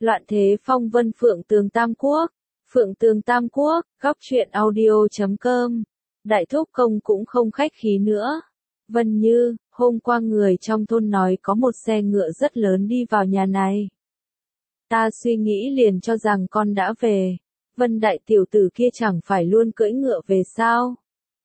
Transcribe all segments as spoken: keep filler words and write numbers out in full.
Loạn thế phong vân Phượng Tường Tam Quốc. Phượng Tường Tam Quốc, góc truyện audio chấm com. Đại thúc công cũng không khách khí nữa. Vân Như, hôm qua người trong thôn nói có một xe ngựa rất lớn đi vào nhà này. Ta suy nghĩ liền cho rằng con đã về. Vân đại tiểu tử kia chẳng phải luôn cưỡi ngựa về sao?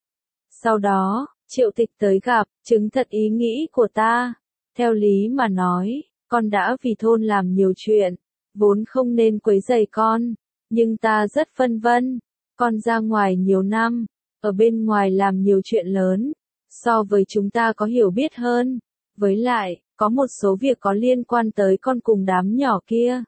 Sau đó, Triệu Tịch tới gặp, chứng thật ý nghĩ của ta. Theo lý mà nói, con đã vì thôn làm nhiều chuyện, vốn không nên quấy rầy con, nhưng ta rất phân vân. Con ra ngoài nhiều năm, ở bên ngoài làm nhiều chuyện lớn, so với chúng ta có hiểu biết hơn. Với lại, có một số việc có liên quan tới con cùng đám nhỏ kia.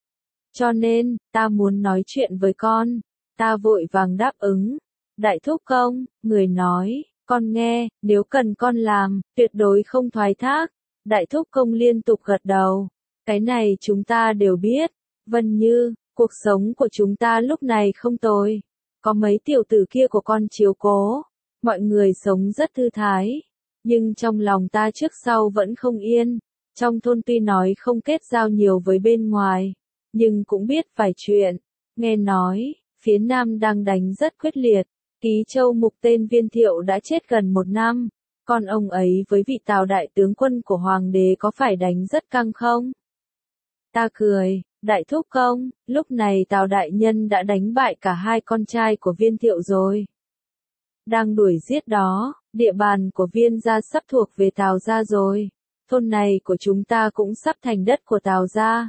Cho nên, ta muốn nói chuyện với con. Ta vội vàng đáp ứng. Đại thúc công, người nói, con nghe, nếu cần con làm, tuyệt đối không thoái thác. Đại thúc công liên tục gật đầu. Cái này chúng ta đều biết. Vân Như, cuộc sống của chúng ta lúc này không tồi. Có mấy tiểu tử kia của con chiếu cố. Mọi người sống rất thư thái. Nhưng trong lòng ta trước sau vẫn không yên. Trong thôn tuy nói không kết giao nhiều với bên ngoài, nhưng cũng biết vài chuyện. Nghe nói, phía Nam đang đánh rất quyết liệt. Ký Châu Mục tên Viên Thiệu đã chết gần một năm. Còn ông ấy với vị Tào đại tướng quân của Hoàng đế có phải đánh rất căng không? Ta cười, đại thúc công, lúc này Tào đại nhân đã đánh bại cả hai con trai của Viên Thiệu rồi. Đang đuổi giết đó, địa bàn của Viên gia sắp thuộc về Tào gia rồi. Thôn này của chúng ta cũng sắp thành đất của Tào gia.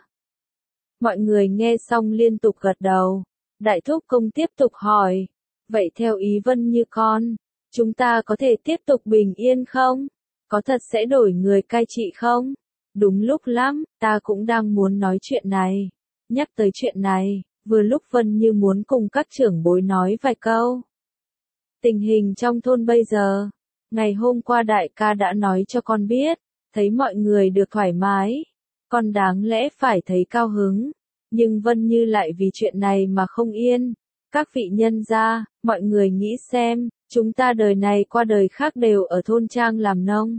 Mọi người nghe xong liên tục gật đầu. Đại thúc công tiếp tục hỏi, vậy theo ý Vân Như con, chúng ta có thể tiếp tục bình yên không? Có thật sẽ đổi người cai trị không? Đúng lúc lắm, ta cũng đang muốn nói chuyện này. Nhắc tới chuyện này, vừa lúc Vân Như muốn cùng các trưởng bối nói vài câu. Tình hình trong thôn bây giờ, ngày hôm qua đại ca đã nói cho con biết, thấy mọi người được thoải mái, con đáng lẽ phải thấy cao hứng, nhưng Vân Như lại vì chuyện này mà không yên. Các vị nhân gia, mọi người nghĩ xem, chúng ta đời này qua đời khác đều ở thôn trang làm nông.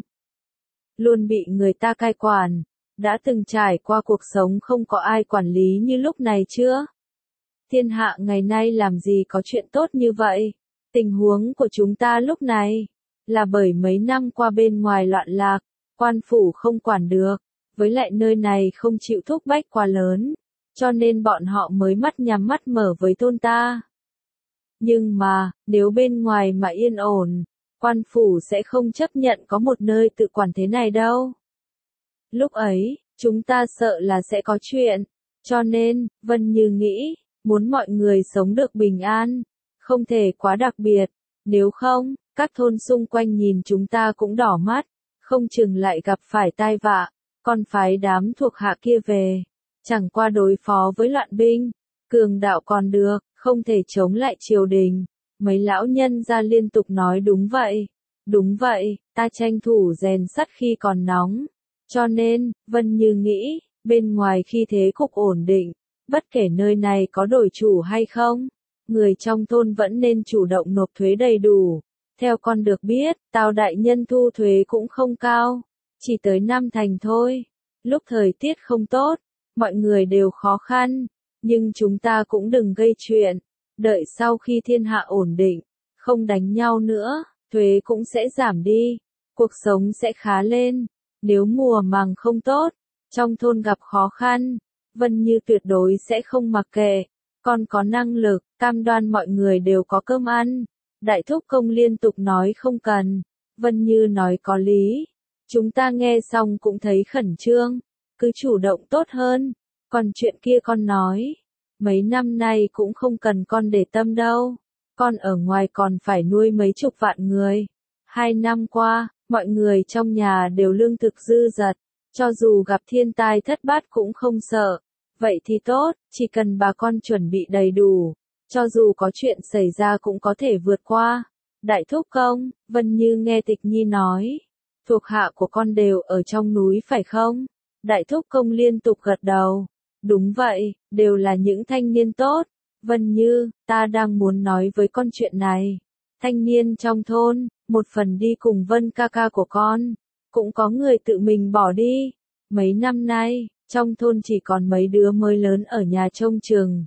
Luôn bị người ta cai quản, đã từng trải qua cuộc sống không có ai quản lý như lúc này chưa? Thiên hạ ngày nay làm gì có chuyện tốt như vậy? Tình huống của chúng ta lúc này, là bởi mấy năm qua bên ngoài loạn lạc, quan phủ không quản được, với lại nơi này không chịu thúc bách quá lớn, cho nên bọn họ mới mắt nhắm mắt mở với thôn ta. Nhưng mà, nếu bên ngoài mà yên ổn, quan phủ sẽ không chấp nhận có một nơi tự quản thế này đâu. Lúc ấy, chúng ta sợ là sẽ có chuyện, cho nên, Vân Như nghĩ, muốn mọi người sống được bình an, không thể quá đặc biệt, nếu không, các thôn xung quanh nhìn chúng ta cũng đỏ mắt, không chừng lại gặp phải tai vạ, còn phái đám thuộc hạ kia về, chẳng qua đối phó với loạn binh, cường đạo còn được, không thể chống lại triều đình. Mấy lão nhân ra liên tục nói đúng vậy, đúng vậy, ta tranh thủ rèn sắt khi còn nóng. Cho nên, Vân Như nghĩ, bên ngoài khi thế cục ổn định, bất kể nơi này có đổi chủ hay không, người trong thôn vẫn nên chủ động nộp thuế đầy đủ. Theo con được biết, Tào đại nhân thu thuế cũng không cao, chỉ tới năm thành thôi. Lúc thời tiết không tốt, mọi người đều khó khăn, nhưng chúng ta cũng đừng gây chuyện. Đợi sau khi thiên hạ ổn định, không đánh nhau nữa, thuế cũng sẽ giảm đi, cuộc sống sẽ khá lên. Nếu mùa màng không tốt, trong thôn gặp khó khăn, Vân Như tuyệt đối sẽ không mặc kệ. Con có năng lực, cam đoan mọi người đều có cơm ăn. Đại thúc công liên tục nói không cần. Vân Như nói có lý. Chúng ta nghe xong cũng thấy khẩn trương. Cứ chủ động tốt hơn. Còn chuyện kia con nói, mấy năm nay cũng không cần con để tâm đâu. Con ở ngoài còn phải nuôi mấy chục vạn người. Hai năm qua, mọi người trong nhà đều lương thực dư dật. Cho dù gặp thiên tai thất bát cũng không sợ. Vậy thì tốt, chỉ cần bà con chuẩn bị đầy đủ. Cho dù có chuyện xảy ra cũng có thể vượt qua. Đại thúc công, Vân Như nghe Tịch Nhi nói. Thuộc hạ của con đều ở trong núi phải không? Đại thúc công liên tục gật đầu. Đúng vậy, đều là những thanh niên tốt. Vân Như, ta đang muốn nói với con chuyện này. Thanh niên trong thôn, một phần đi cùng Vân ca ca của con. Cũng có người tự mình bỏ đi. Mấy năm nay, Trong thôn chỉ còn mấy đứa mới lớn ở nhà trông chừng.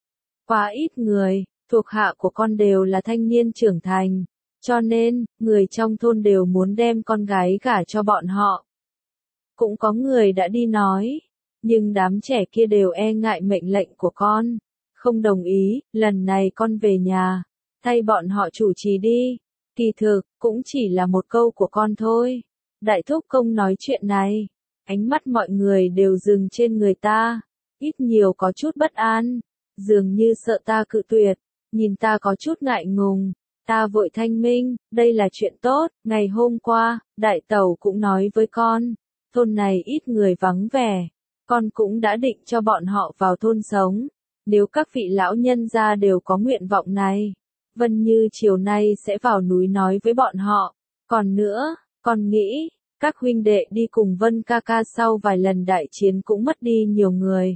Quá ít người, thuộc hạ của con đều là thanh niên trưởng thành, cho nên, người trong thôn đều muốn đem con gái gả cho bọn họ. Cũng có người đã đi nói, nhưng đám trẻ kia đều e ngại mệnh lệnh của con, không đồng ý, lần này con về nhà, thay bọn họ chủ trì đi. Kỳ thực, cũng chỉ là một câu của con thôi. Đại thúc công nói chuyện này, ánh mắt mọi người đều dừng trên người ta, ít nhiều có chút bất an, dường như sợ ta cự tuyệt, nhìn ta có chút ngại ngùng. Ta vội thanh minh, đây là chuyện tốt, ngày hôm qua, đại tẩu cũng nói với con, thôn này ít người vắng vẻ, con cũng đã định cho bọn họ vào thôn sống, nếu các vị lão nhân gia đều có nguyện vọng này, Vân Như chiều nay sẽ vào núi nói với bọn họ, còn nữa, con nghĩ, các huynh đệ đi cùng Vân ca ca sau vài lần đại chiến cũng mất đi nhiều người.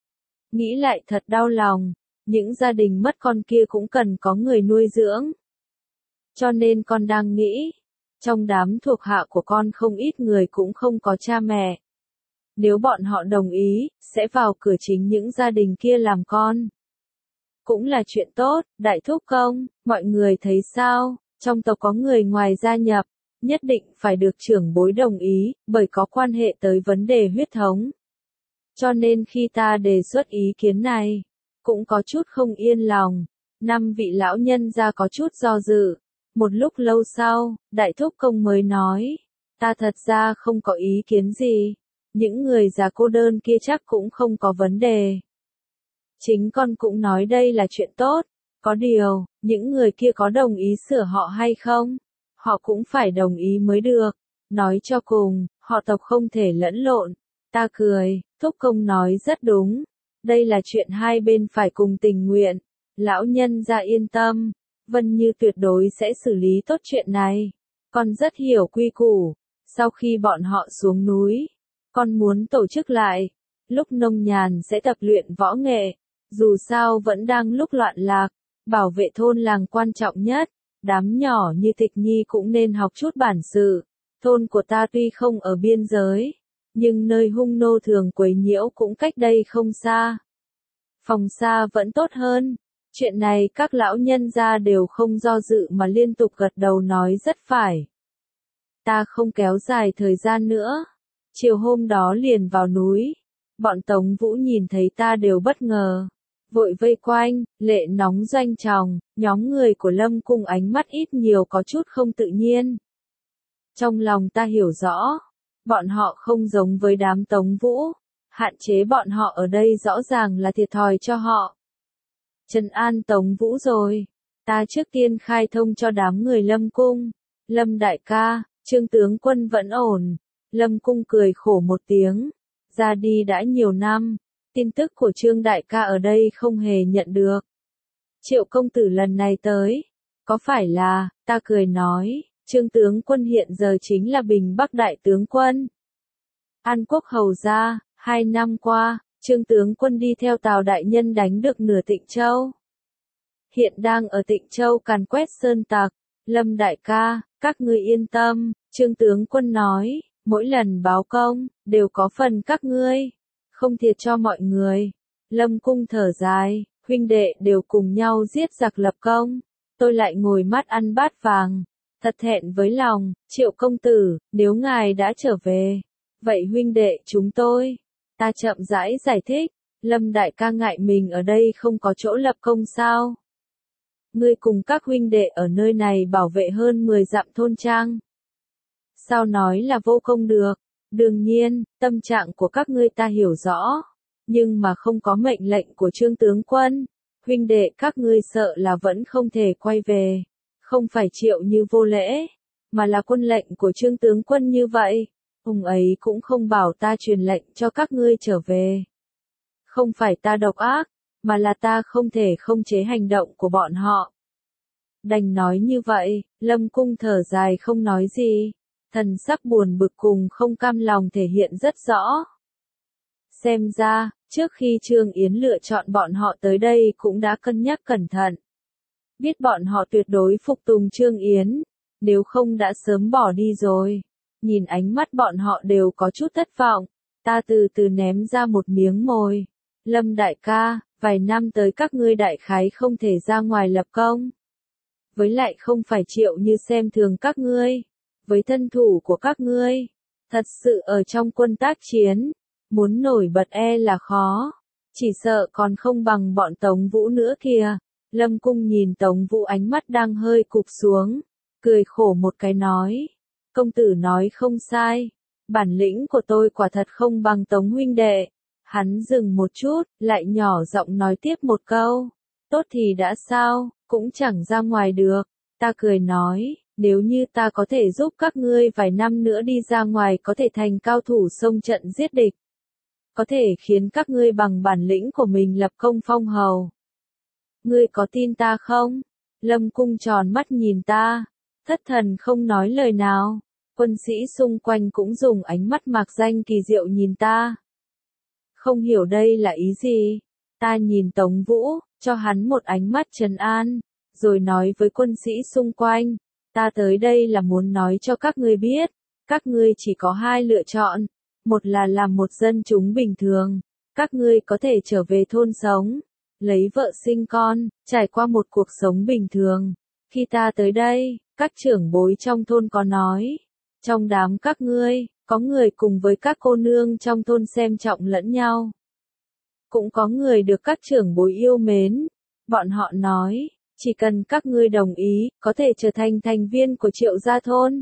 Nghĩ lại thật đau lòng, những gia đình mất con kia cũng cần có người nuôi dưỡng. Cho nên con đang nghĩ, trong đám thuộc hạ của con không ít người cũng không có cha mẹ. Nếu bọn họ đồng ý, sẽ vào cửa chính những gia đình kia làm con. Cũng là chuyện tốt, đại thúc công, mọi người thấy sao, trong tộc có người ngoài gia nhập, nhất định phải được trưởng bối đồng ý, bởi có quan hệ tới vấn đề huyết thống. Cho nên khi ta đề xuất ý kiến này, cũng có chút không yên lòng, năm vị lão nhân gia có chút do dự. Một lúc lâu sau, đại thúc công mới nói, ta thật ra không có ý kiến gì, những người già cô đơn kia chắc cũng không có vấn đề. Chính con cũng nói đây là chuyện tốt, có điều, những người kia có đồng ý sửa họ hay không? Họ cũng phải đồng ý mới được, nói cho cùng, họ tộc không thể lẫn lộn. Ta cười, thúc công nói rất đúng, đây là chuyện hai bên phải cùng tình nguyện, lão nhân gia yên tâm. Vân Như tuyệt đối sẽ xử lý tốt chuyện này. Con rất hiểu quy củ. Sau khi bọn họ xuống núi, con muốn tổ chức lại. Lúc nông nhàn sẽ tập luyện võ nghệ. Dù sao vẫn đang lúc loạn lạc. Bảo vệ thôn làng quan trọng nhất. Đám nhỏ như Tịch Nhi cũng nên học chút bản sự. Thôn của ta tuy không ở biên giới, nhưng nơi hung nô thường quấy nhiễu cũng cách đây không xa. Phòng xa vẫn tốt hơn. Chuyện này các lão nhân gia đều không do dự mà liên tục gật đầu nói rất phải. Ta không kéo dài thời gian nữa. Chiều hôm đó liền vào núi. Bọn Tống Vũ nhìn thấy ta đều bất ngờ. Vội vây quanh, lệ nóng doanh tròng, nhóm người của Lâm Cung ánh mắt ít nhiều có chút không tự nhiên. Trong lòng ta hiểu rõ, bọn họ không giống với đám Tống Vũ. Hạn chế bọn họ ở đây rõ ràng là thiệt thòi cho họ. Trấn an Tống Vũ rồi, ta trước tiên khai thông cho đám người Lâm Cung. Lâm đại ca, Trương tướng quân vẫn ổn. Lâm Cung cười khổ một tiếng, ra đi đã nhiều năm, tin tức của Trương đại ca ở đây không hề nhận được. Triệu công tử lần này tới, có phải là, ta cười nói, Trương tướng quân hiện giờ chính là Bình Bắc đại tướng quân. An Quốc hầu gia, hai năm qua, Trương tướng quân đi theo Tào đại nhân đánh được nửa Tịnh Châu. Hiện đang ở Tịnh Châu càn quét sơn tặc. Lâm đại ca, các ngươi yên tâm, Trương tướng quân nói, mỗi lần báo công, đều có phần các ngươi, không thiệt cho mọi người. Lâm Cung thở dài, huynh đệ đều cùng nhau giết giặc lập công, tôi lại ngồi mắt ăn bát vàng, thật thẹn với lòng. Triệu công tử, nếu ngài đã trở về, vậy huynh đệ chúng tôi, ta chậm rãi giải thích, Lâm đại ca ngại mình ở đây không có chỗ lập công sao? Ngươi cùng các huynh đệ ở nơi này bảo vệ hơn mười dặm thôn trang. Sao nói là vô công được? Đương nhiên, tâm trạng của các ngươi ta hiểu rõ, nhưng mà không có mệnh lệnh của Trương tướng quân, huynh đệ các ngươi sợ là vẫn không thể quay về. Không phải Triệu Như vô lễ, mà là quân lệnh của Trương tướng quân như vậy. Ông ấy cũng không bảo ta truyền lệnh cho các ngươi trở về. Không phải ta độc ác, mà là ta không thể không chế hành động của bọn họ. Đành nói như vậy, Lâm Cung thở dài không nói gì, thần sắc buồn bực cùng không cam lòng thể hiện rất rõ. Xem ra, trước khi Trương Yến lựa chọn bọn họ tới đây cũng đã cân nhắc cẩn thận. Biết bọn họ tuyệt đối phục tùng Trương Yến, nếu không đã sớm bỏ đi rồi. Nhìn ánh mắt bọn họ đều có chút thất vọng, Ta từ từ ném ra một miếng mồi. Lâm đại ca, vài năm tới các ngươi đại khái không thể ra ngoài lập công. Với lại không phải Triệu Như xem thường các ngươi. Với thân thủ của các ngươi, thật sự ở trong quân tác chiến, muốn nổi bật e là khó. Chỉ sợ còn không bằng bọn Tống Vũ nữa kìa. Lâm Cung nhìn Tống Vũ ánh mắt đang hơi cụp xuống, cười khổ một cái nói. Công tử nói không sai, bản lĩnh của tôi quả thật không bằng Tống huynh đệ. Hắn dừng một chút, lại nhỏ giọng nói tiếp một câu. Tốt thì đã sao, cũng chẳng ra ngoài được. Ta cười nói, nếu như ta có thể giúp các ngươi vài năm nữa đi ra ngoài có thể thành cao thủ xông trận giết địch. Có thể khiến các ngươi bằng bản lĩnh của mình lập công phong hầu. Ngươi có tin ta không? Lâm Cung tròn mắt nhìn ta, thất thần không nói lời nào. Quân sĩ xung quanh cũng dùng ánh mắt mạc danh kỳ diệu nhìn ta. Không hiểu đây là ý gì. Ta nhìn Tống Vũ, cho hắn một ánh mắt trấn an, rồi nói với quân sĩ xung quanh. Ta tới đây là muốn nói cho các ngươi biết, các ngươi chỉ có hai lựa chọn. Một là làm một dân chúng bình thường, các ngươi có thể trở về thôn sống, lấy vợ sinh con, trải qua một cuộc sống bình thường. Khi ta tới đây, các trưởng bối trong thôn có nói, trong đám các ngươi, có người cùng với các cô nương trong thôn xem trọng lẫn nhau. Cũng có người được các trưởng bối yêu mến. Bọn họ nói, chỉ cần các ngươi đồng ý, có thể trở thành thành viên của Triệu gia thôn.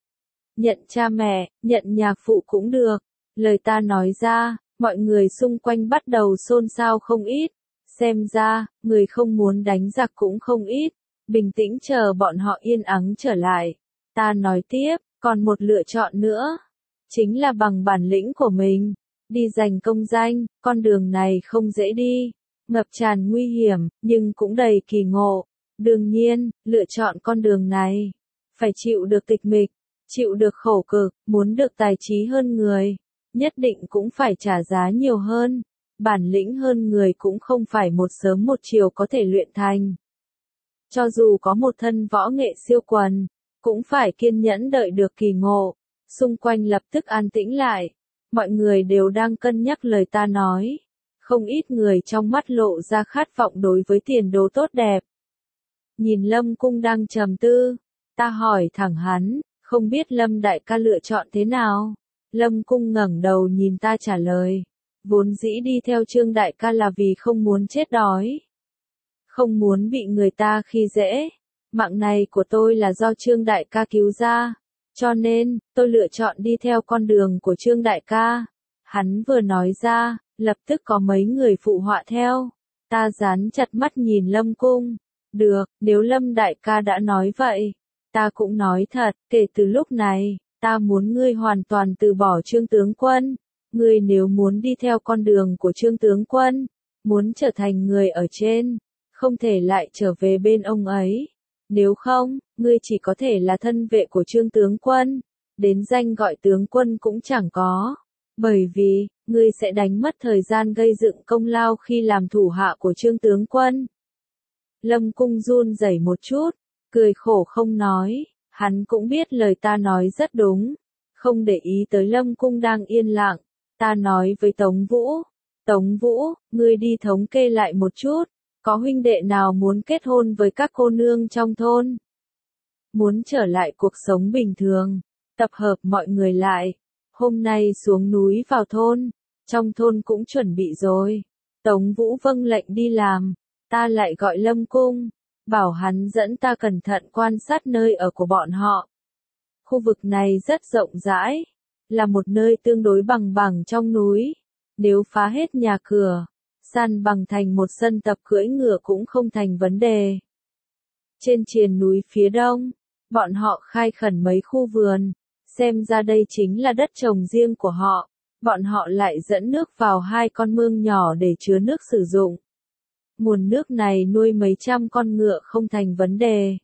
Nhận cha mẹ, nhận nhạc phụ cũng được. Lời ta nói ra, mọi người xung quanh bắt đầu xôn xao không ít. Xem ra, người không muốn đánh giặc cũng không ít. Bình tĩnh chờ bọn họ yên ắng trở lại. Ta nói tiếp, còn một lựa chọn nữa. Chính là bằng bản lĩnh của mình. Đi giành công danh, con đường này không dễ đi. Ngập tràn nguy hiểm, nhưng cũng đầy kỳ ngộ. Đương nhiên, lựa chọn con đường này. Phải chịu được tịch mịch, chịu được khổ cực, muốn được tài trí hơn người. Nhất định cũng phải trả giá nhiều hơn. Bản lĩnh hơn người cũng không phải một sớm một chiều có thể luyện thành. Cho dù có một thân võ nghệ siêu quần, cũng phải kiên nhẫn đợi được kỳ ngộ. Xung quanh lập tức an tĩnh lại. Mọi người đều đang cân nhắc lời ta nói. Không ít người trong mắt lộ ra khát vọng đối với tiền đồ tốt đẹp. Nhìn Lâm Cung đang trầm tư, ta hỏi thẳng hắn, không biết Lâm đại ca lựa chọn thế nào? Lâm Cung ngẩng đầu nhìn ta trả lời, vốn dĩ đi theo Trương đại ca là vì không muốn chết đói. Không muốn bị người ta khi dễ. Mạng này của tôi là do Trương đại ca cứu ra. Cho nên, tôi lựa chọn đi theo con đường của Trương đại ca. Hắn vừa nói ra, lập tức có mấy người phụ họa theo. Ta dán chặt mắt nhìn Lâm Cung. Được, nếu Lâm đại ca đã nói vậy, ta cũng nói thật, kể từ lúc này, ta muốn ngươi hoàn toàn từ bỏ Trương tướng quân. Ngươi nếu muốn đi theo con đường của Trương tướng quân, muốn trở thành người ở trên, không thể lại trở về bên ông ấy. Nếu không, ngươi chỉ có thể là thân vệ của Trương tướng quân, đến danh gọi tướng quân cũng chẳng có. Bởi vì, ngươi sẽ đánh mất thời gian gây dựng công lao khi làm thủ hạ của Trương tướng quân. Lâm Cung run rẩy một chút, cười khổ không nói, hắn cũng biết lời ta nói rất đúng, không để ý tới Lâm Cung đang yên lặng. Ta nói với Tống Vũ, Tống Vũ, ngươi đi thống kê lại một chút, có huynh đệ nào muốn kết hôn với các cô nương trong thôn? Muốn trở lại cuộc sống bình thường, tập hợp mọi người lại, hôm nay xuống núi vào thôn, trong thôn cũng chuẩn bị rồi. Tống Vũ vâng lệnh đi làm, ta lại gọi Lâm Cung, bảo hắn dẫn ta cẩn thận quan sát nơi ở của bọn họ. Khu vực này rất rộng rãi, là một nơi tương đối bằng bằng trong núi. Nếu phá hết nhà cửa, san bằng thành một sân tập cưỡi ngựa cũng không thành vấn đề. Trên triền núi phía đông, bọn họ khai khẩn mấy khu vườn, xem ra đây chính là đất trồng riêng của họ. Bọn họ lại dẫn nước vào hai con mương nhỏ để chứa nước sử dụng. Nguồn nước này nuôi mấy trăm con ngựa không thành vấn đề.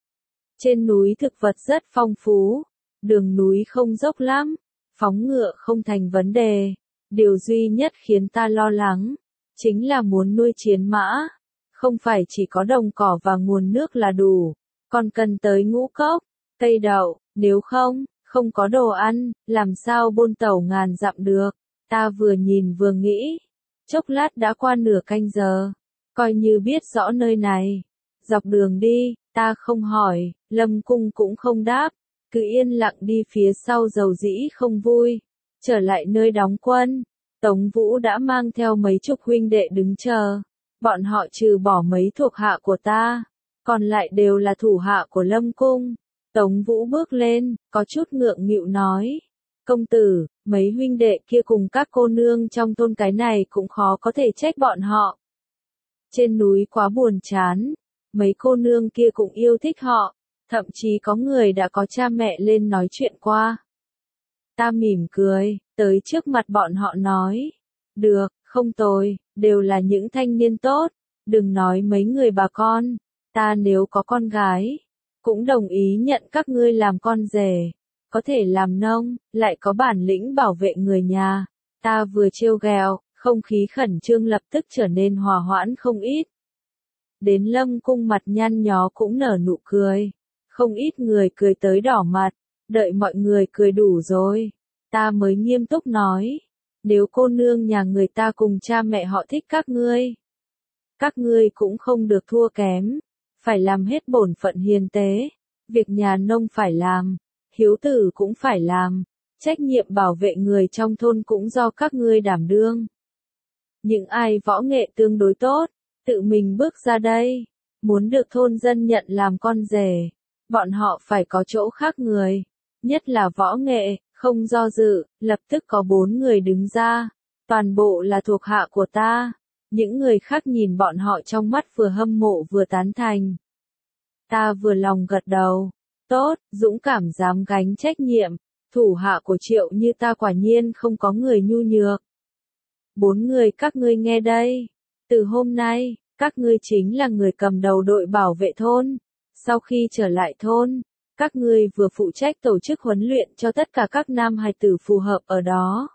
Trên núi thực vật rất phong phú, đường núi không dốc lắm, phóng ngựa không thành vấn đề. Điều duy nhất khiến ta lo lắng, chính là muốn nuôi chiến mã. Không phải chỉ có đồng cỏ và nguồn nước là đủ, còn cần tới ngũ cốc, cây đậu, nếu không, không có đồ ăn, làm sao buôn tẩu ngàn dặm được. Ta vừa nhìn vừa nghĩ. Chốc lát đã qua nửa canh giờ. Coi như biết rõ nơi này. Dọc đường đi, ta không hỏi, Lâm Cung cũng không đáp. Cứ yên lặng đi phía sau dầu dĩ không vui. Trở lại nơi đóng quân. Tống Vũ đã mang theo mấy chục huynh đệ đứng chờ. Bọn họ trừ bỏ mấy thuộc hạ của ta. Còn lại đều là thủ hạ của Lâm Cung. Tống Vũ bước lên, có chút ngượng nghịu nói. Công tử, mấy huynh đệ kia cùng các cô nương trong thôn cái này cũng khó có thể trách bọn họ. Trên núi quá buồn chán, mấy cô nương kia cũng yêu thích họ, thậm chí có người đã có cha mẹ lên nói chuyện qua. Ta mỉm cười, tới trước mặt bọn họ nói. Được, không tồi, đều là những thanh niên tốt, đừng nói mấy người bà con, ta nếu có con gái, cũng đồng ý nhận các ngươi làm con rể. Có thể làm nông, lại có bản lĩnh bảo vệ người nhà. Ta vừa trêu ghẹo, không khí khẩn trương lập tức trở nên hòa hoãn không ít. Đến Lâm Cung mặt nhăn nhó cũng nở nụ cười. Không ít người cười tới đỏ mặt, đợi mọi người cười đủ rồi. Ta mới nghiêm túc nói, nếu cô nương nhà người ta cùng cha mẹ họ thích các ngươi, các ngươi cũng không được thua kém, phải làm hết bổn phận hiền tế, việc nhà nông phải làm. Hiếu tử cũng phải làm, trách nhiệm bảo vệ người trong thôn cũng do các ngươi đảm đương. Những ai võ nghệ tương đối tốt, tự mình bước ra đây, muốn được thôn dân nhận làm con rể, bọn họ phải có chỗ khác người, nhất là võ nghệ, không do dự, lập tức có bốn người đứng ra, toàn bộ là thuộc hạ của ta, những người khác nhìn bọn họ trong mắt vừa hâm mộ vừa tán thành. Ta vừa lòng gật đầu. Tốt, dũng cảm dám gánh trách nhiệm, thủ hạ của Triệu như ta quả nhiên không có người nhu nhược. Bốn người các ngươi nghe đây, từ hôm nay, các ngươi chính là người cầm đầu đội bảo vệ thôn. Sau khi trở lại thôn, các ngươi vừa phụ trách tổ chức huấn luyện cho tất cả các nam hài tử phù hợp ở đó.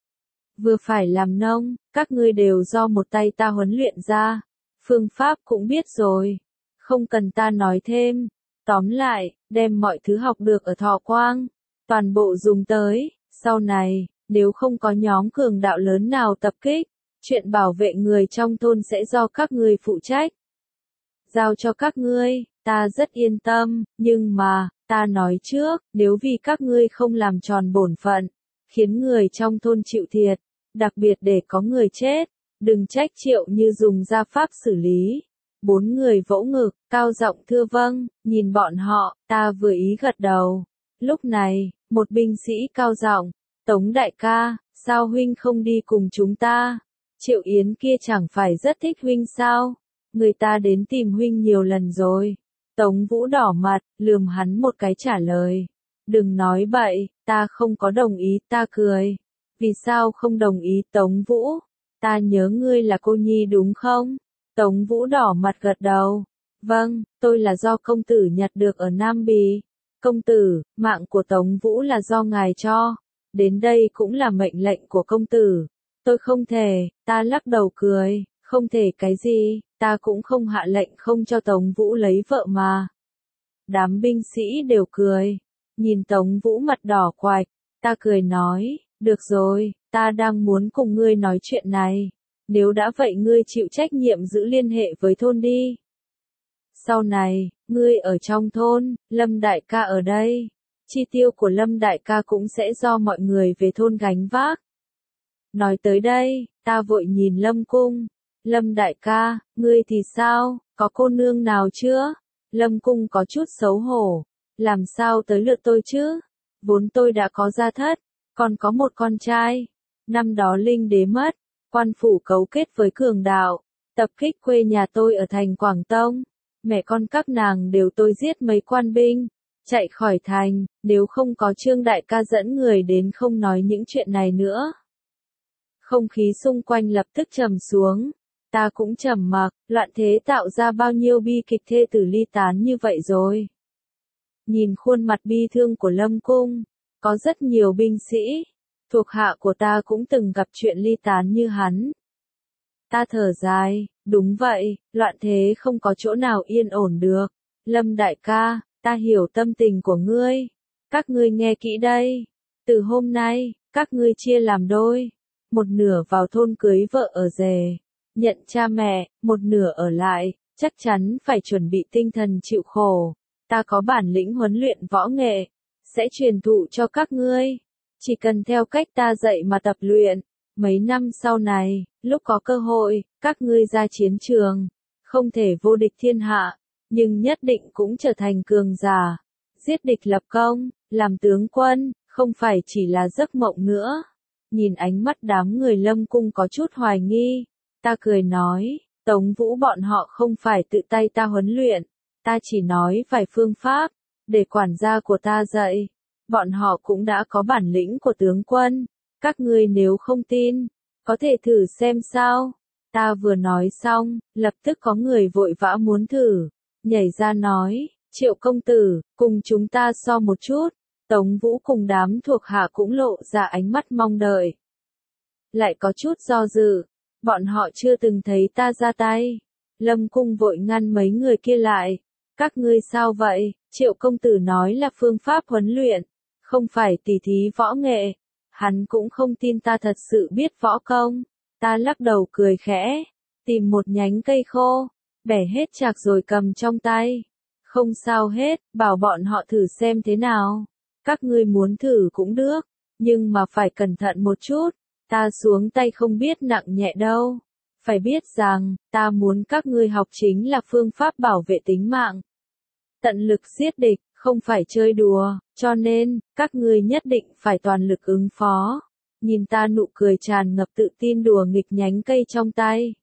Vừa phải làm nông, các ngươi đều do một tay ta huấn luyện ra, phương pháp cũng biết rồi, không cần ta nói thêm. Tóm lại, đem mọi thứ học được ở Thọ Quang, toàn bộ dùng tới, sau này, nếu không có nhóm cường đạo lớn nào tập kích, chuyện bảo vệ người trong thôn sẽ do các ngươi phụ trách. Giao cho các ngươi, ta rất yên tâm, nhưng mà, ta nói trước, nếu vì các ngươi không làm tròn bổn phận, khiến người trong thôn chịu thiệt, đặc biệt để có người chết, đừng trách Triệu như dùng gia pháp xử lý. Bốn người vỗ ngực, cao giọng thưa vâng, nhìn bọn họ, ta vừa ý gật đầu. Lúc này, một binh sĩ cao giọng, Tống đại ca, sao huynh không đi cùng chúng ta? Triệu Yến kia chẳng phải rất thích huynh sao? Người ta đến tìm huynh nhiều lần rồi. Tống Vũ đỏ mặt, lườm hắn một cái trả lời. Đừng nói bậy, ta không có đồng ý, ta cười. Vì sao không đồng ý Tống Vũ? Ta nhớ ngươi là cô nhi đúng không? Tống Vũ đỏ mặt gật đầu. Vâng, tôi là do công tử nhặt được ở Nam Bì. Công tử, mạng của Tống Vũ là do ngài cho. Đến đây cũng là mệnh lệnh của công tử. Tôi không thể, ta lắc đầu cười, không thể cái gì, ta cũng không hạ lệnh không cho Tống Vũ lấy vợ mà. Đám binh sĩ đều cười, nhìn Tống Vũ mặt đỏ quạch, ta cười nói, được rồi, ta đang muốn cùng ngươi nói chuyện này. Nếu đã vậy ngươi chịu trách nhiệm giữ liên hệ với thôn đi. Sau này, ngươi ở trong thôn, Lâm đại ca ở đây. Chi tiêu của Lâm đại ca cũng sẽ do mọi người về thôn gánh vác. Nói tới đây, ta vội nhìn Lâm Cung. Lâm đại ca, ngươi thì sao, có cô nương nào chưa? Lâm Cung có chút xấu hổ. Làm sao tới lượt tôi chứ? Vốn tôi đã có gia thất, còn có một con trai. Năm đó Linh đế mất. Quan phủ cấu kết với cường đạo, tập kích quê nhà tôi ở thành Quảng Tông. Mẹ con các nàng đều tôi giết mấy quan binh, chạy khỏi thành, nếu không có Trương đại ca dẫn người đến không nói những chuyện này nữa. Không khí xung quanh lập tức trầm xuống, ta cũng trầm mặc, loạn thế tạo ra bao nhiêu bi kịch thê tử ly tán như vậy rồi. Nhìn khuôn mặt bi thương của Lâm Cung, có rất nhiều binh sĩ. Thuộc hạ của ta cũng từng gặp chuyện ly tán như hắn. Ta thở dài, đúng vậy, loạn thế không có chỗ nào yên ổn được. Lâm đại ca, ta hiểu tâm tình của ngươi. Các ngươi nghe kỹ đây. Từ hôm nay, các ngươi chia làm đôi. một nửa vào thôn cưới vợ ở rể, nhận cha mẹ, một nửa ở lại, chắc chắn phải chuẩn bị tinh thần chịu khổ. Ta có bản lĩnh huấn luyện võ nghệ, sẽ truyền thụ cho các ngươi. Chỉ cần theo cách ta dạy mà tập luyện, mấy năm sau này, lúc có cơ hội, các ngươi ra chiến trường, không thể vô địch thiên hạ, nhưng nhất định cũng trở thành cường giả. Giết địch lập công, làm tướng quân, không phải chỉ là giấc mộng nữa. Nhìn ánh mắt đám người Lâm Cung có chút hoài nghi, ta cười nói, Tống Vũ bọn họ không phải tự tay ta huấn luyện, ta chỉ nói vài phương pháp, để quản gia của ta dạy. Bọn họ cũng đã có bản lĩnh của tướng quân, các ngươi nếu không tin, có thể thử xem sao. Ta vừa nói xong, lập tức có người vội vã muốn thử, nhảy ra nói, Triệu công tử, cùng chúng ta so một chút. Tống Vũ cùng đám thuộc hạ cũng lộ ra ánh mắt mong đợi. Lại có chút do dự, bọn họ chưa từng thấy ta ra tay. Lâm Cung vội ngăn mấy người kia lại. Các ngươi sao vậy? Triệu công tử nói là phương pháp huấn luyện, không phải tỉ thí võ nghệ. Hắn cũng không tin ta thật sự biết võ công. Ta lắc đầu cười khẽ, tìm một nhánh cây khô, bẻ hết chạc rồi cầm trong tay. Không sao hết, bảo bọn họ thử xem thế nào. Các ngươi muốn thử cũng được, nhưng mà phải cẩn thận một chút. Ta xuống tay không biết nặng nhẹ đâu. Phải biết rằng, ta muốn các ngươi học chính là phương pháp bảo vệ tính mạng. Tận lực giết địch, không phải chơi đùa, cho nên, các ngươi nhất định phải toàn lực ứng phó. Nhìn ta nụ cười tràn ngập tự tin đùa nghịch nhánh cây trong tay.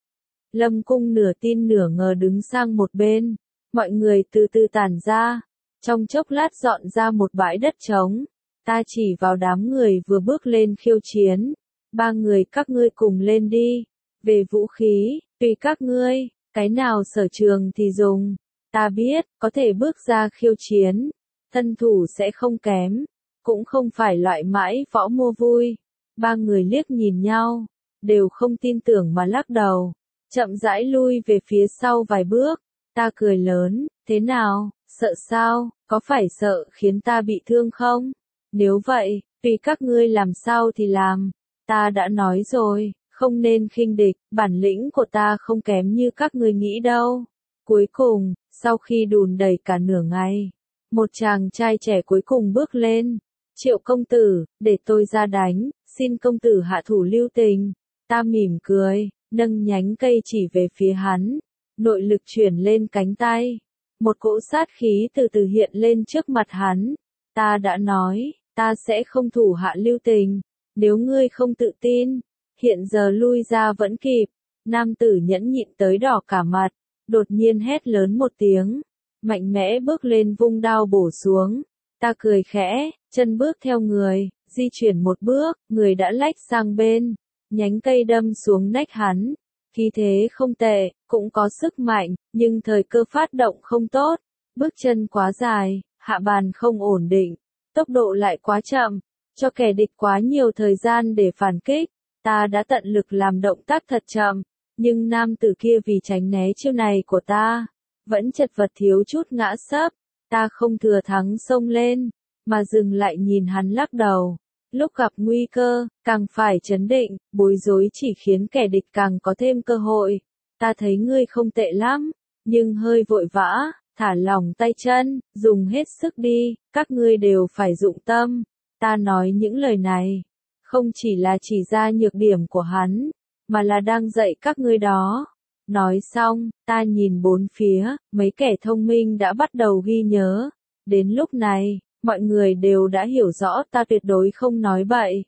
Lâm Cung nửa tin nửa ngờ đứng sang một bên, mọi người từ từ tản ra. Trong chốc lát dọn ra một bãi đất trống, ta chỉ vào đám người vừa bước lên khiêu chiến. Ba người các ngươi cùng lên đi. Về vũ khí, tùy các ngươi, cái nào sở trường thì dùng. Ta biết, có thể bước ra khiêu chiến, thân thủ sẽ không kém, cũng không phải loại mãi võ mua vui. Ba người liếc nhìn nhau, đều không tin tưởng mà lắc đầu, chậm rãi lui về phía sau vài bước. Ta cười lớn, thế nào, sợ sao, có phải sợ khiến ta bị thương không? Nếu vậy, tùy các ngươi làm sao thì làm. Ta đã nói rồi, không nên khinh địch, bản lĩnh của ta không kém như các ngươi nghĩ đâu. Cuối cùng, sau khi đùn đẩy cả nửa ngày, một chàng trai trẻ cuối cùng bước lên. Triệu công tử, để tôi ra đánh, xin công tử hạ thủ lưu tình. Ta mỉm cười, nâng nhánh cây chỉ về phía hắn, nội lực chuyển lên cánh tay. Một cỗ sát khí từ từ hiện lên trước mặt hắn. Ta đã nói, ta sẽ không thủ hạ lưu tình. Nếu ngươi không tự tin, hiện giờ lui ra vẫn kịp. Nam tử nhẫn nhịn tới đỏ cả mặt, đột nhiên hét lớn một tiếng, mạnh mẽ bước lên vung đao bổ xuống. Ta cười khẽ, chân bước theo người, di chuyển một bước, người đã lách sang bên, nhánh cây đâm xuống nách hắn. Khí thế không tệ, cũng có sức mạnh, nhưng thời cơ phát động không tốt. Bước chân quá dài, hạ bàn không ổn định, tốc độ lại quá chậm, cho kẻ địch quá nhiều thời gian để phản kích. Ta đã tận lực làm động tác thật chậm, nhưng nam tử kia vì tránh né chiêu này của ta, vẫn chật vật thiếu chút ngã sấp. Ta không thừa thắng xông lên, mà dừng lại nhìn hắn lắc đầu. Lúc gặp nguy cơ, càng phải trấn định, bối rối chỉ khiến kẻ địch càng có thêm cơ hội. Ta thấy ngươi không tệ lắm, nhưng hơi vội vã, thả lỏng tay chân, dùng hết sức đi, các ngươi đều phải dụng tâm. Ta nói những lời này, không chỉ là chỉ ra nhược điểm của hắn, mà là đang dạy các ngươi đó. Nói xong, ta nhìn bốn phía, mấy kẻ thông minh đã bắt đầu ghi nhớ. Đến lúc này, mọi người đều đã hiểu rõ ta tuyệt đối không nói bậy.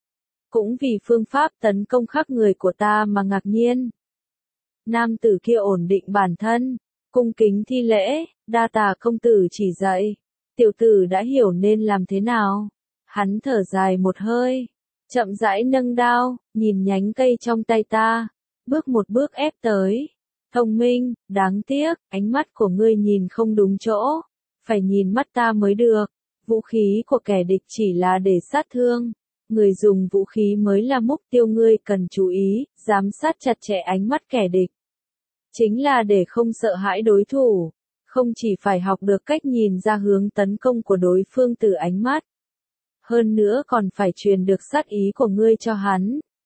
Cũng vì phương pháp tấn công khắc người của ta mà ngạc nhiên. Nam tử kia ổn định bản thân, cung kính thi lễ, đa tạ công tử chỉ dạy. Tiểu tử đã hiểu nên làm thế nào. Hắn thở dài một hơi, chậm rãi nâng đao, nhìn nhánh cây trong tay ta, bước một bước ép tới. Thông minh, đáng tiếc, ánh mắt của ngươi nhìn không đúng chỗ, phải nhìn mắt ta mới được. Vũ khí của kẻ địch chỉ là để sát thương, người dùng vũ khí mới là mục tiêu ngươi cần chú ý, giám sát chặt chẽ ánh mắt kẻ địch. Chính là để không sợ hãi đối thủ, không chỉ phải học được cách nhìn ra hướng tấn công của đối phương từ ánh mắt, hơn nữa còn phải truyền được sát ý của ngươi cho hắn.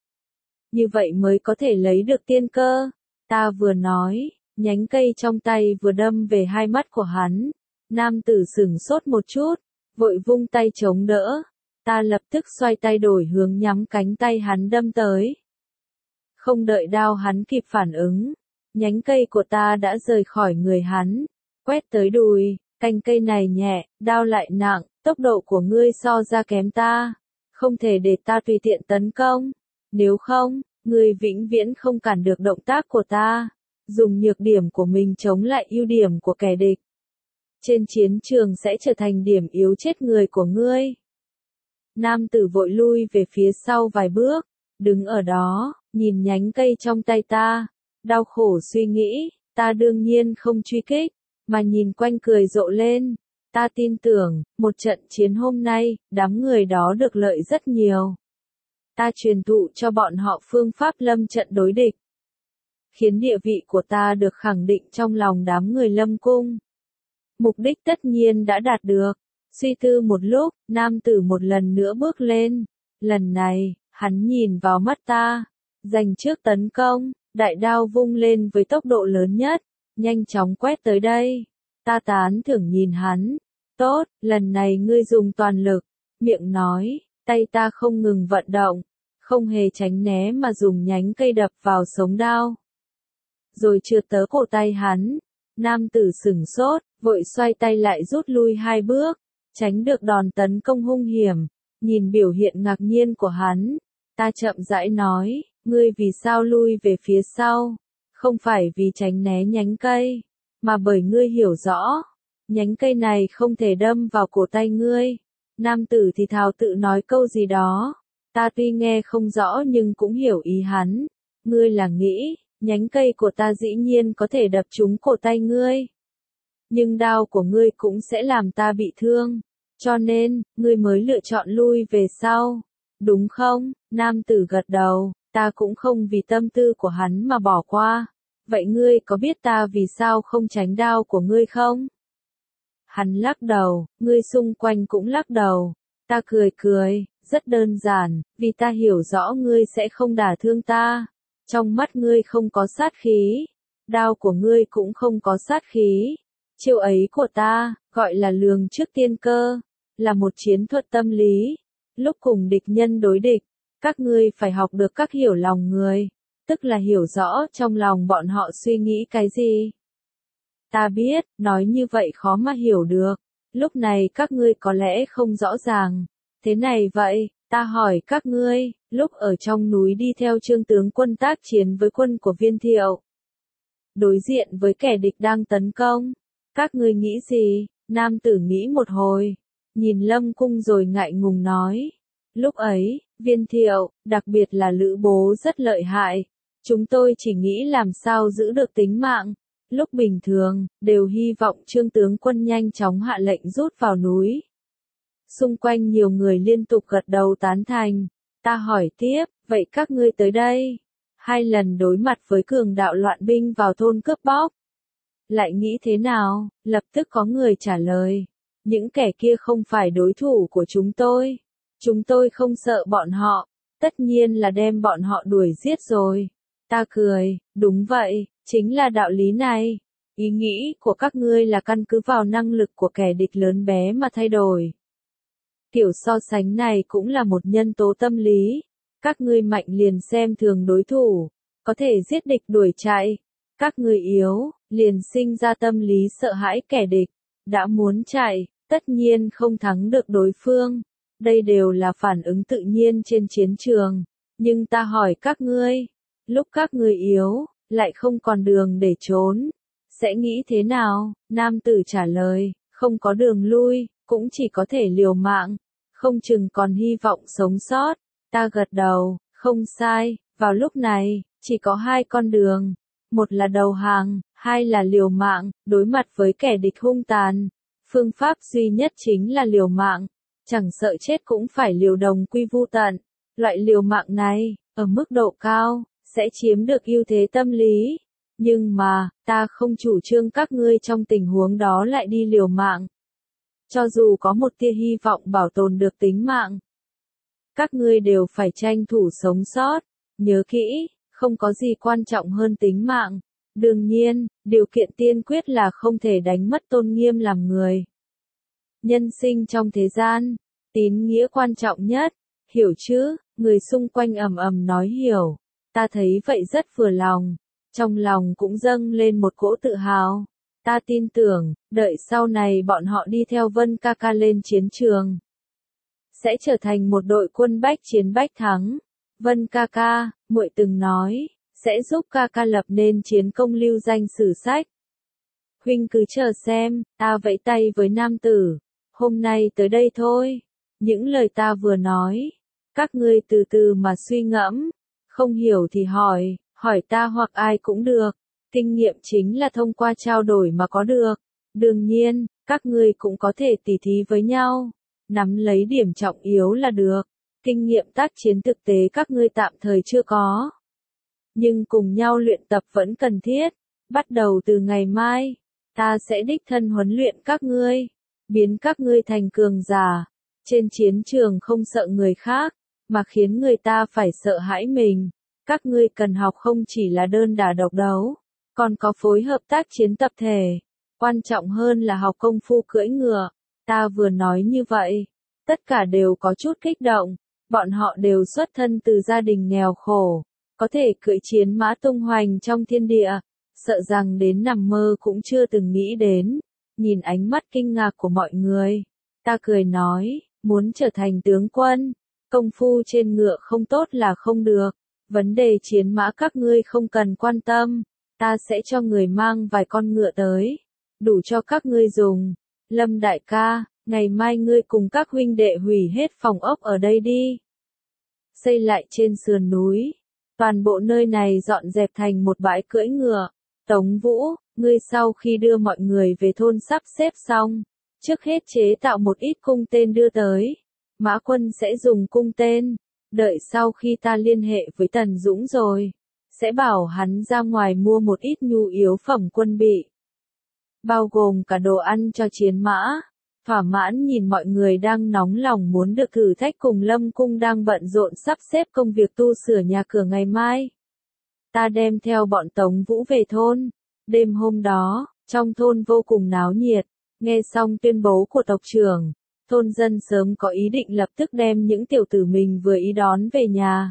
như vậy mới có thể lấy được tiên cơ. Ta vừa nói, nhánh cây trong tay vừa đâm về hai mắt của hắn. Nam tử sửng sốt một chút, vội vung tay chống đỡ. Ta lập tức xoay tay đổi hướng nhắm cánh tay hắn đâm tới. Không đợi đao hắn kịp phản ứng, nhánh cây của ta đã rời khỏi người hắn, quét tới đùi. Cành cây này nhẹ, đao lại nặng, tốc độ của ngươi so ra kém ta. Không thể để ta tùy tiện tấn công. Nếu không, ngươi vĩnh viễn không cản được động tác của ta. Dùng nhược điểm của mình chống lại ưu điểm của kẻ địch. Trên chiến trường sẽ trở thành điểm yếu chết người của ngươi. Nam tử vội lui về phía sau vài bước, đứng ở đó, nhìn nhánh cây trong tay ta, đau khổ suy nghĩ, ta đương nhiên không truy kích, mà nhìn quanh cười rộ lên. Ta tin tưởng, một trận chiến hôm nay, đám người đó được lợi rất nhiều. Ta truyền thụ cho bọn họ phương pháp lâm trận đối địch, khiến địa vị của ta được khẳng định trong lòng đám người Lâm Cung. Mục đích tất nhiên đã đạt được. Suy tư một lúc, nam tử một lần nữa bước lên. Lần này, hắn nhìn vào mắt ta, giành trước tấn công, đại đao vung lên với tốc độ lớn nhất, nhanh chóng quét tới đây. Ta tán thưởng nhìn hắn. Tốt, lần này ngươi dùng toàn lực. Miệng nói, tay ta không ngừng vận động, không hề tránh né mà dùng nhánh cây đập vào sống đao. Rồi trượt tới cổ tay hắn. Nam tử sửng sốt, vội xoay tay lại rút lui hai bước, tránh được đòn tấn công hung hiểm. Nhìn biểu hiện ngạc nhiên của hắn, ta chậm rãi nói, ngươi vì sao lui về phía sau? Không phải vì tránh né nhánh cây, mà bởi ngươi hiểu rõ, nhánh cây này không thể đâm vào cổ tay ngươi. Nam tử thì thào tự nói câu gì đó, ta tuy nghe không rõ nhưng cũng hiểu ý hắn. Ngươi là nghĩ, nhánh cây của ta dĩ nhiên có thể đập trúng cổ tay ngươi. Nhưng đao của ngươi cũng sẽ làm ta bị thương. Cho nên, ngươi mới lựa chọn lui về sau. Đúng không? Nam tử gật đầu, ta cũng không vì tâm tư của hắn mà bỏ qua. Vậy ngươi có biết ta vì sao không tránh đao của ngươi không? Hắn lắc đầu, ngươi xung quanh cũng lắc đầu. Ta cười cười, rất đơn giản, vì ta hiểu rõ ngươi sẽ không đả thương ta. Trong mắt ngươi không có sát khí, đao của ngươi cũng không có sát khí. Chiêu ấy của ta, gọi là lường trước tiên cơ, là một chiến thuật tâm lý. Lúc cùng địch nhân đối địch, các ngươi phải học được các hiểu lòng người, tức là hiểu rõ trong lòng bọn họ suy nghĩ cái gì. Ta biết, nói như vậy khó mà hiểu được, lúc này các ngươi có lẽ không rõ ràng. Thế này vậy, ta hỏi các ngươi, lúc ở trong núi đi theo Trương tướng quân tác chiến với quân của Viên Thiệu, đối diện với kẻ địch đang tấn công, các ngươi nghĩ gì? Nam tử nghĩ một hồi, nhìn Lâm Cung rồi ngại ngùng nói, lúc ấy, Viên Thiệu, đặc biệt là Lữ Bố rất lợi hại, chúng tôi chỉ nghĩ làm sao giữ được tính mạng. Lúc bình thường, đều hy vọng Trương tướng quân nhanh chóng hạ lệnh rút vào núi. Xung quanh nhiều người liên tục gật đầu tán thành. Ta hỏi tiếp, vậy các ngươi tới đây, hai lần đối mặt với cường đạo loạn binh vào thôn cướp bóc, lại nghĩ thế nào? Lập tức có người trả lời, những kẻ kia không phải đối thủ của chúng tôi. Chúng tôi không sợ bọn họ, tất nhiên là đem bọn họ đuổi giết rồi. Ta cười, đúng vậy, chính là đạo lý này. Ý nghĩ của các ngươi là căn cứ vào năng lực của kẻ địch lớn bé mà thay đổi. Kiểu so sánh này cũng là một nhân tố tâm lý. Các ngươi mạnh liền xem thường đối thủ, có thể giết địch đuổi chạy. Các ngươi yếu, liền sinh ra tâm lý sợ hãi kẻ địch, đã muốn chạy, tất nhiên không thắng được đối phương. Đây đều là phản ứng tự nhiên trên chiến trường. Nhưng ta hỏi các ngươi, lúc các ngươi yếu, lại không còn đường để trốn, sẽ nghĩ thế nào? Nam tử trả lời, không có đường lui, cũng chỉ có thể liều mạng, không chừng còn hy vọng sống sót. Ta gật đầu, không sai, vào lúc này, chỉ có hai con đường, một là đầu hàng, hai là liều mạng, đối mặt với kẻ địch hung tàn. Phương pháp duy nhất chính là liều mạng, chẳng sợ chết cũng phải liều đồng quy vu tận. Loại liều mạng này, ở mức độ cao, sẽ chiếm được ưu thế tâm lý. Nhưng mà, ta không chủ trương các ngươi trong tình huống đó lại đi liều mạng. Cho dù có một tia hy vọng bảo tồn được tính mạng, các ngươi đều phải tranh thủ sống sót. nhớ kỹ, không có gì quan trọng hơn tính mạng. Đương nhiên, điều kiện tiên quyết là không thể đánh mất tôn nghiêm làm người. Nhân sinh trong thế gian, tín nghĩa quan trọng nhất, hiểu chứ? Người xung quanh ầm ầm nói hiểu. Ta thấy vậy rất vừa lòng, trong lòng cũng dâng lên một cỗ tự hào. Ta tin tưởng, đợi sau này bọn họ đi theo Vân ca ca lên chiến trường, sẽ trở thành một đội quân bách chiến bách thắng. Vân ca ca, muội từng nói, sẽ giúp ca ca lập nên chiến công lưu danh sử sách. Huynh cứ chờ xem, ta vẫy tay với nam tử, hôm nay tới đây thôi. Những lời ta vừa nói, các ngươi từ từ mà suy ngẫm, không hiểu thì hỏi, hỏi ta hoặc ai cũng được. Kinh nghiệm chính là thông qua trao đổi mà có được. Đương nhiên, các ngươi cũng có thể tỉ thí với nhau, nắm lấy điểm trọng yếu là được. Kinh nghiệm tác chiến thực tế các ngươi tạm thời chưa có, nhưng cùng nhau luyện tập vẫn cần thiết. Bắt đầu từ ngày mai, ta sẽ đích thân huấn luyện các ngươi, biến các ngươi thành cường giả. Trên chiến trường không sợ người khác, mà khiến người ta phải sợ hãi mình. Các ngươi cần học không chỉ là đơn đả độc đấu, còn có phối hợp tác chiến tập thể. Quan trọng hơn là học công phu cưỡi ngựa. Ta vừa nói như vậy, tất cả đều có chút kích động. Bọn họ đều xuất thân từ gia đình nghèo khổ, có thể cưỡi chiến mã tung hoành trong thiên địa, sợ rằng đến nằm mơ cũng chưa từng nghĩ đến. Nhìn ánh mắt kinh ngạc của mọi người, ta cười nói, muốn trở thành tướng quân, công phu trên ngựa không tốt là không được. Vấn đề chiến mã các ngươi không cần quan tâm, ta sẽ cho người mang vài con ngựa tới, đủ cho các ngươi dùng. Lâm đại ca, ngày mai ngươi cùng các huynh đệ hủy hết phòng ốc ở đây đi, xây lại trên sườn núi, toàn bộ nơi này dọn dẹp thành một bãi cưỡi ngựa. Tống Vũ, ngươi sau khi đưa mọi người về thôn sắp xếp xong, trước hết chế tạo một ít cung tên đưa tới. Mã Quân sẽ dùng cung tên, đợi sau khi ta liên hệ với Tần Dũng rồi, sẽ bảo hắn ra ngoài mua một ít nhu yếu phẩm quân bị, bao gồm cả đồ ăn cho chiến mã. Thỏa mãn nhìn mọi người đang nóng lòng muốn được thử thách cùng Lâm Cung đang bận rộn sắp xếp công việc tu sửa nhà cửa ngày mai. Ta đem theo bọn Tống Vũ về thôn. Đêm hôm đó, trong thôn vô cùng náo nhiệt. Nghe xong tuyên bố của tộc trưởng, thôn dân sớm có ý định lập tức đem những tiểu tử mình vừa ý đón về nhà,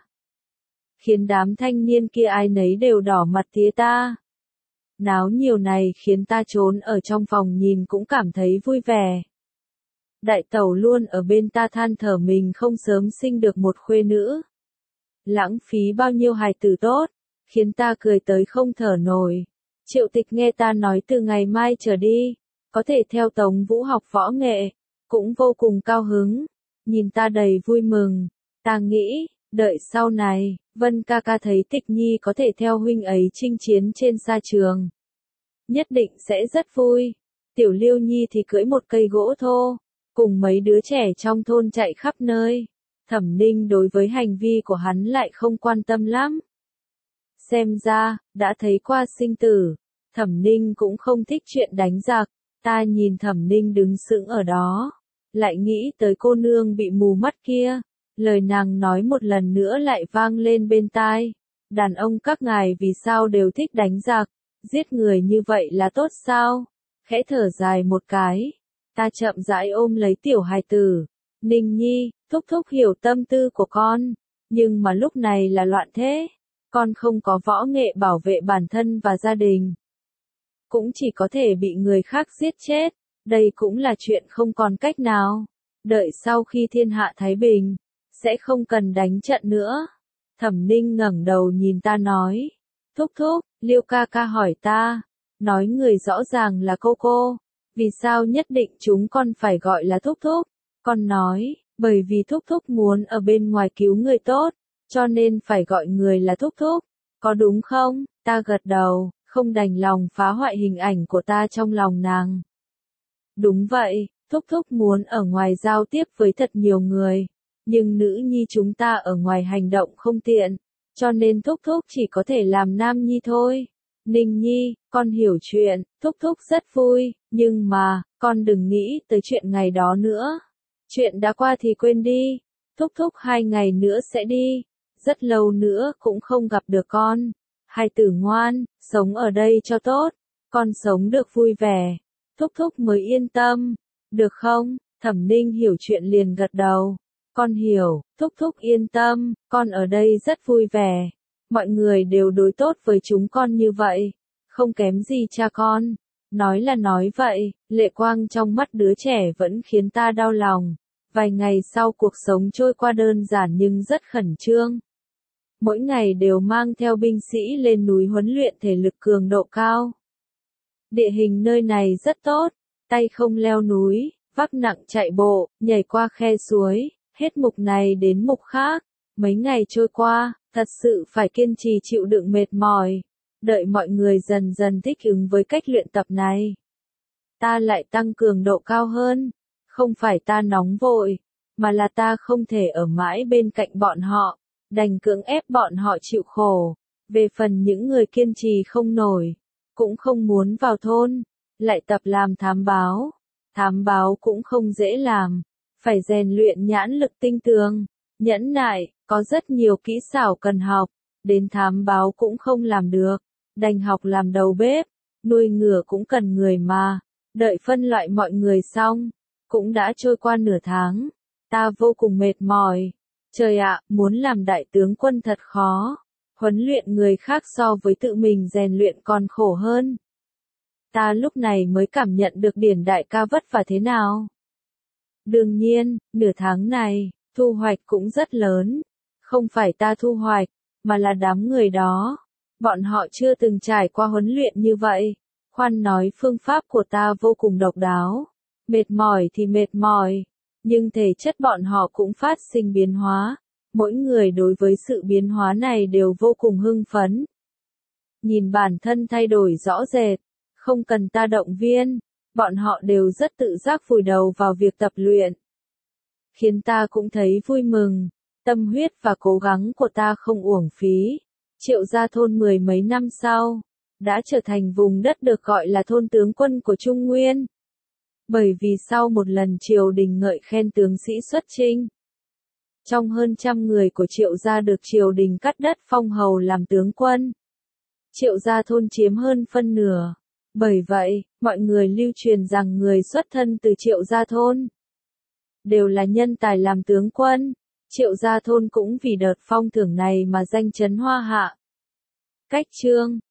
khiến đám thanh niên kia ai nấy đều đỏ mặt tía ta. Náo nhiều này khiến ta trốn ở trong phòng nhìn cũng cảm thấy vui vẻ. Đại tẩu luôn ở bên ta than thở mình không sớm sinh được một khuê nữ, lãng phí bao nhiêu hài tử tốt, khiến ta cười tới không thở nổi. Triệu Tịch nghe ta nói từ ngày mai trở đi, có thể theo Tống Vũ học võ nghệ, cũng vô cùng cao hứng, nhìn ta đầy vui mừng. Ta nghĩ, đợi sau này, Vân ca ca thấy Tịch Nhi có thể theo huynh ấy chinh chiến trên sa trường, nhất định sẽ rất vui. Tiểu Liêu Nhi thì cưỡi một cây gỗ thô, cùng mấy đứa trẻ trong thôn chạy khắp nơi. Thẩm Ninh đối với hành vi của hắn lại không quan tâm lắm. Xem ra, đã thấy qua sinh tử, Thẩm Ninh cũng không thích chuyện đánh giặc. Ta nhìn Thẩm Ninh đứng sững ở đó, lại nghĩ tới cô nương bị mù mắt kia. Lời nàng nói một lần nữa lại vang lên bên tai. Đàn ông các ngài vì sao đều thích đánh giặc, giết người như vậy là tốt sao? Khẽ thở dài một cái, ta chậm rãi ôm lấy tiểu hài tử. Ninh Nhi, thúc thúc hiểu tâm tư của con, nhưng mà lúc này là loạn thế. Con không có võ nghệ bảo vệ bản thân và gia đình, cũng chỉ có thể bị người khác giết chết. Đây cũng là chuyện không còn cách nào. Đợi sau khi thiên hạ thái bình, sẽ không cần đánh trận nữa. Thẩm Ninh ngẩng đầu nhìn ta nói, thúc thúc, Liêu ca ca hỏi ta, nói người rõ ràng là cô cô, vì sao nhất định chúng con phải gọi là thúc thúc? Con nói, bởi vì thúc thúc muốn ở bên ngoài cứu người tốt, cho nên phải gọi người là thúc thúc, có đúng không? Ta gật đầu, không đành lòng phá hoại hình ảnh của ta trong lòng nàng. Đúng vậy, thúc thúc muốn ở ngoài giao tiếp với thật nhiều người, nhưng nữ nhi chúng ta ở ngoài hành động không tiện, cho nên thúc thúc chỉ có thể làm nam nhi thôi. Ninh Nhi, con hiểu chuyện, thúc thúc rất vui, nhưng mà, con đừng nghĩ tới chuyện ngày đó nữa. Chuyện đã qua thì quên đi, thúc thúc hai ngày nữa sẽ đi, rất lâu nữa cũng không gặp được con. Hai tử ngoan, sống ở đây cho tốt, con sống được vui vẻ, thúc thúc mới yên tâm, được không? Thẩm Ninh hiểu chuyện liền gật đầu. Con hiểu, thúc thúc yên tâm, con ở đây rất vui vẻ. Mọi người đều đối tốt với chúng con như vậy, không kém gì cha con. Nói là nói vậy, lệ quang trong mắt đứa trẻ vẫn khiến ta đau lòng. Vài ngày sau cuộc sống trôi qua đơn giản nhưng rất khẩn trương. Mỗi ngày đều mang theo binh sĩ lên núi huấn luyện thể lực cường độ cao. Địa hình nơi này rất tốt, tay không leo núi, vác nặng chạy bộ, nhảy qua khe suối, hết mục này đến mục khác. Mấy ngày trôi qua, thật sự phải kiên trì chịu đựng mệt mỏi. Đợi mọi người dần dần thích ứng với cách luyện tập này. Ta lại tăng cường độ cao hơn. Không phải ta nóng vội, mà là ta không thể ở mãi bên cạnh bọn họ, đành cưỡng ép bọn họ chịu khổ. Về phần những người kiên trì không nổi, cũng không muốn vào thôn, lại tập làm thám báo. Thám báo cũng không dễ làm, phải rèn luyện nhãn lực tinh tường, nhẫn nại, có rất nhiều kỹ xảo cần học, đến thám báo cũng không làm được, đành học làm đầu bếp, nuôi ngựa cũng cần người mà. Đợi phân loại mọi người xong, cũng đã trôi qua nửa tháng, ta vô cùng mệt mỏi. Trời ạ, muốn làm đại tướng quân thật khó, huấn luyện người khác so với tự mình rèn luyện còn khổ hơn. Ta lúc này mới cảm nhận được Điển đại ca vất vả thế nào. Đương nhiên, nửa tháng này, thu hoạch cũng rất lớn. Không phải ta thu hoạch, mà là đám người đó. Bọn họ chưa từng trải qua huấn luyện như vậy. Khoan nói phương pháp của ta vô cùng độc đáo. Mệt mỏi thì mệt mỏi, nhưng thể chất bọn họ cũng phát sinh biến hóa. Mỗi người đối với sự biến hóa này đều vô cùng hưng phấn. Nhìn bản thân thay đổi rõ rệt, không cần ta động viên, bọn họ đều rất tự giác vùi đầu vào việc tập luyện. Khiến ta cũng thấy vui mừng, tâm huyết và cố gắng của ta không uổng phí. Triệu Gia thôn mười mấy năm sau, đã trở thành vùng đất được gọi là thôn tướng quân của Trung Nguyên. Bởi vì sau một lần triều đình ngợi khen tướng sĩ xuất chinh, trong hơn trăm người của Triệu Gia được triều đình cắt đất phong hầu làm tướng quân. Triệu Gia thôn chiếm hơn phân nửa. Bởi vậy, mọi người lưu truyền rằng người xuất thân từ Triệu Gia thôn đều là nhân tài làm tướng quân. Triệu Gia thôn cũng vì đợt phong thưởng này mà danh chấn hoa hạ. Cách chương